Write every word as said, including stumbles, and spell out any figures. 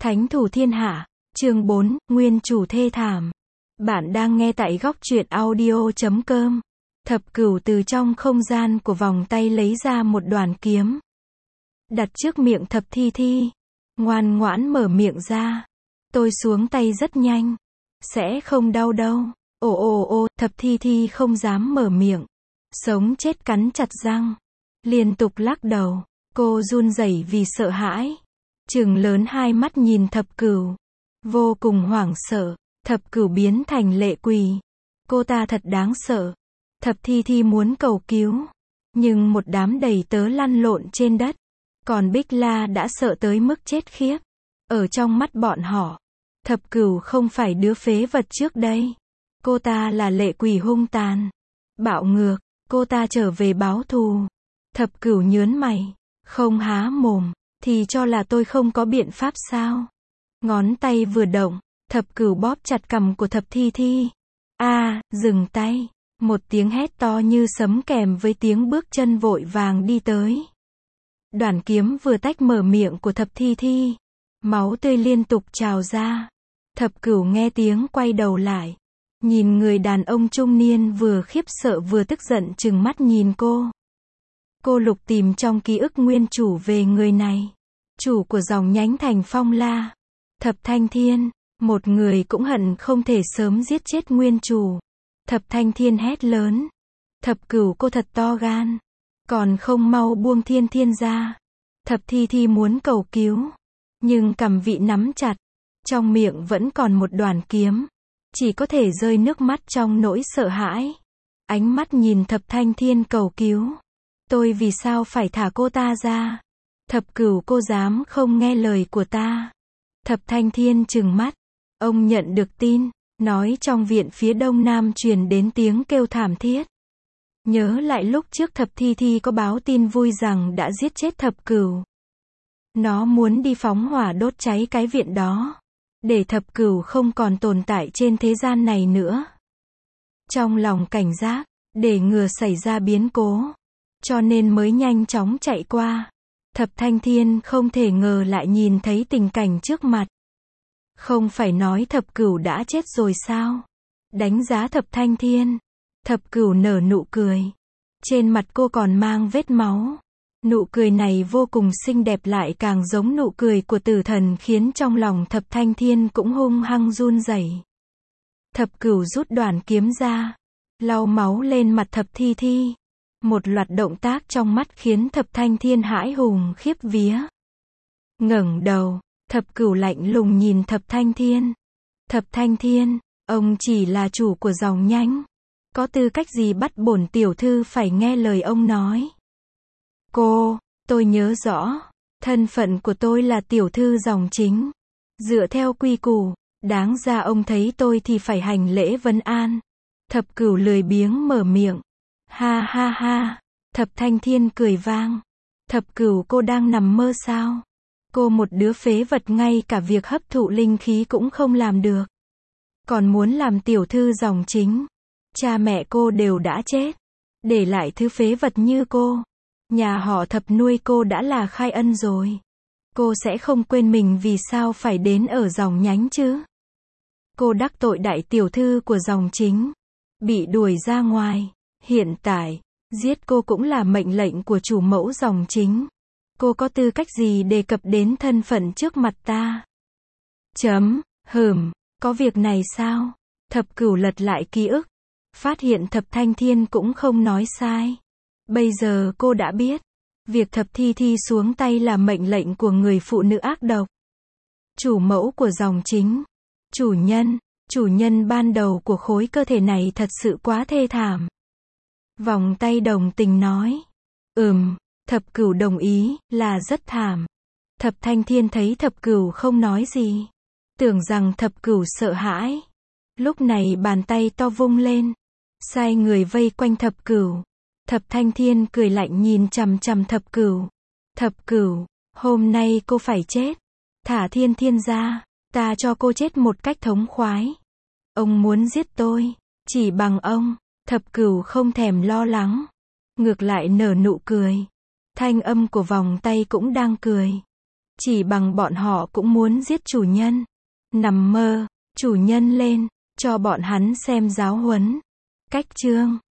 Thánh thủ thiên hạ, chương bốn, nguyên chủ thê thảm. Bạn đang nghe tại góc truyện audio chấm com. Thập cửu từ trong không gian của vòng tay lấy ra một đoàn kiếm. Đặt trước miệng Thập Thi Thi. Ngoan ngoãn mở miệng ra. Tôi xuống tay rất nhanh. Sẽ không đau đâu. Ồ ồ ồ, Thập Thi Thi không dám mở miệng. Sống chết cắn chặt răng. Liên tục lắc đầu. Cô run rẩy vì sợ hãi. Trừng lớn hai mắt nhìn Thập Cửu. Vô cùng hoảng sợ. Thập Cửu biến thành lệ quỷ. Cô ta thật đáng sợ. Thập Thi Thi muốn cầu cứu. Nhưng một đám đầy tớ lăn lộn trên đất. Còn Bích La đã sợ tới mức chết khiếp. Ở trong mắt bọn họ, Thập Cửu không phải đứa phế vật trước đây. Cô ta là lệ quỷ hung tàn. Bạo ngược. Cô ta trở về báo thù. Thập Cửu nhớn mày. Không há mồm. Thì cho là tôi không có biện pháp sao? Ngón tay vừa động, Thập Cửu bóp chặt cằm của Thập Thi Thi. A, à, dừng tay. Một tiếng hét to như sấm kèm với tiếng bước chân vội vàng đi tới. Đoàn kiếm vừa tách mở miệng của Thập Thi Thi. Máu tươi liên tục trào ra. Thập Cửu nghe tiếng quay đầu lại. Nhìn người đàn ông trung niên vừa khiếp sợ vừa tức giận trừng mắt nhìn cô. Cô lục tìm trong ký ức nguyên chủ về người này. Chủ của dòng nhánh Thành Phong La. Thập Thanh Thiên. Một người cũng hận không thể sớm giết chết nguyên chủ. Thập Thanh Thiên hét lớn. Thập Cửu cô thật to gan. Còn không mau buông Thiên Thiên ra. Thập Thi Thi muốn cầu cứu. Nhưng cằm vị nắm chặt. Trong miệng vẫn còn một đoàn kiếm. Chỉ có thể rơi nước mắt trong nỗi sợ hãi. Ánh mắt nhìn Thập Thanh Thiên cầu cứu. Tôi vì sao phải thả cô ta ra? Thập Cửu cô dám không nghe lời của ta. Thập Thanh Thiên trừng mắt. Ông nhận được tin. Nói trong viện phía đông nam truyền đến tiếng kêu thảm thiết. Nhớ lại lúc trước Thập Thi Thi có báo tin vui rằng đã giết chết Thập Cửu. Nó muốn đi phóng hỏa đốt cháy cái viện đó. Để Thập Cửu không còn tồn tại trên thế gian này nữa. Trong lòng cảnh giác. Để ngừa xảy ra biến cố. Cho nên mới nhanh chóng chạy qua. Thập Thanh Thiên không thể ngờ lại nhìn thấy tình cảnh trước mặt. Không phải nói Thập Cửu đã chết rồi sao? Đánh giá Thập Thanh Thiên. Thập Cửu nở nụ cười. Trên mặt cô còn mang vết máu. Nụ cười này vô cùng xinh đẹp lại càng giống nụ cười của tử thần khiến trong lòng Thập Thanh Thiên cũng hung hăng run rẩy. Thập Cửu rút đoàn kiếm ra. Lau máu lên mặt Thập Thi Thi. Một loạt động tác trong mắt khiến Thập Thanh Thiên hãi hùng khiếp vía. Ngẩng đầu, Thập Cửu lạnh lùng nhìn Thập Thanh Thiên. Thập Thanh Thiên, ông chỉ là chủ của dòng nhánh. Có tư cách gì bắt bổn tiểu thư phải nghe lời ông nói? Cô, tôi nhớ rõ. Thân phận của tôi là tiểu thư dòng chính. Dựa theo quy củ, đáng ra ông thấy tôi thì phải hành lễ vấn an. Thập Cửu lười biếng mở miệng. Ha ha ha. Thập Thanh Thiên cười vang. Thập Cửu cô đang nằm mơ sao? Cô một đứa phế vật ngay cả việc hấp thụ linh khí cũng không làm được. Còn muốn làm tiểu thư dòng chính. Cha mẹ cô đều đã chết. Để lại thứ phế vật như cô. Nhà họ Thập nuôi cô đã là khai ân rồi. Cô sẽ không quên mình vì sao phải đến ở dòng nhánh chứ? Cô đắc tội đại tiểu thư của dòng chính. Bị đuổi ra ngoài. Hiện tại, giết cô cũng là mệnh lệnh của chủ mẫu dòng chính. Cô có tư cách gì đề cập đến thân phận trước mặt ta? Chấm, hừm, có việc này sao? Thập Cửu lật lại ký ức. Phát hiện Thập Thanh Thiên cũng không nói sai. Bây giờ cô đã biết. Việc Thập Thi Thi xuống tay là mệnh lệnh của người phụ nữ ác độc. Chủ mẫu của dòng chính. Chủ nhân, chủ nhân ban đầu của khối cơ thể này thật sự quá thê thảm. Vòng tay đồng tình nói. Ừm, Thập Cửu đồng ý, là rất thảm. Thập Thanh Thiên thấy Thập Cửu không nói gì. Tưởng rằng Thập Cửu sợ hãi. Lúc này bàn tay to vung lên. Sai người vây quanh Thập Cửu. Thập Thanh Thiên cười lạnh nhìn chằm chằm Thập Cửu. Thập Cửu, hôm nay cô phải chết. Thả Thiên Thiên ra, ta cho cô chết một cách thống khoái. Ông muốn giết tôi, chỉ bằng ông. Thập Cửu không thèm lo lắng. Ngược lại nở nụ cười. Thanh âm của vòng tay cũng đang cười. Chỉ bằng bọn họ cũng muốn giết chủ nhân. Nằm mơ, chủ nhân lên, cho bọn hắn xem giáo huấn. Cách chương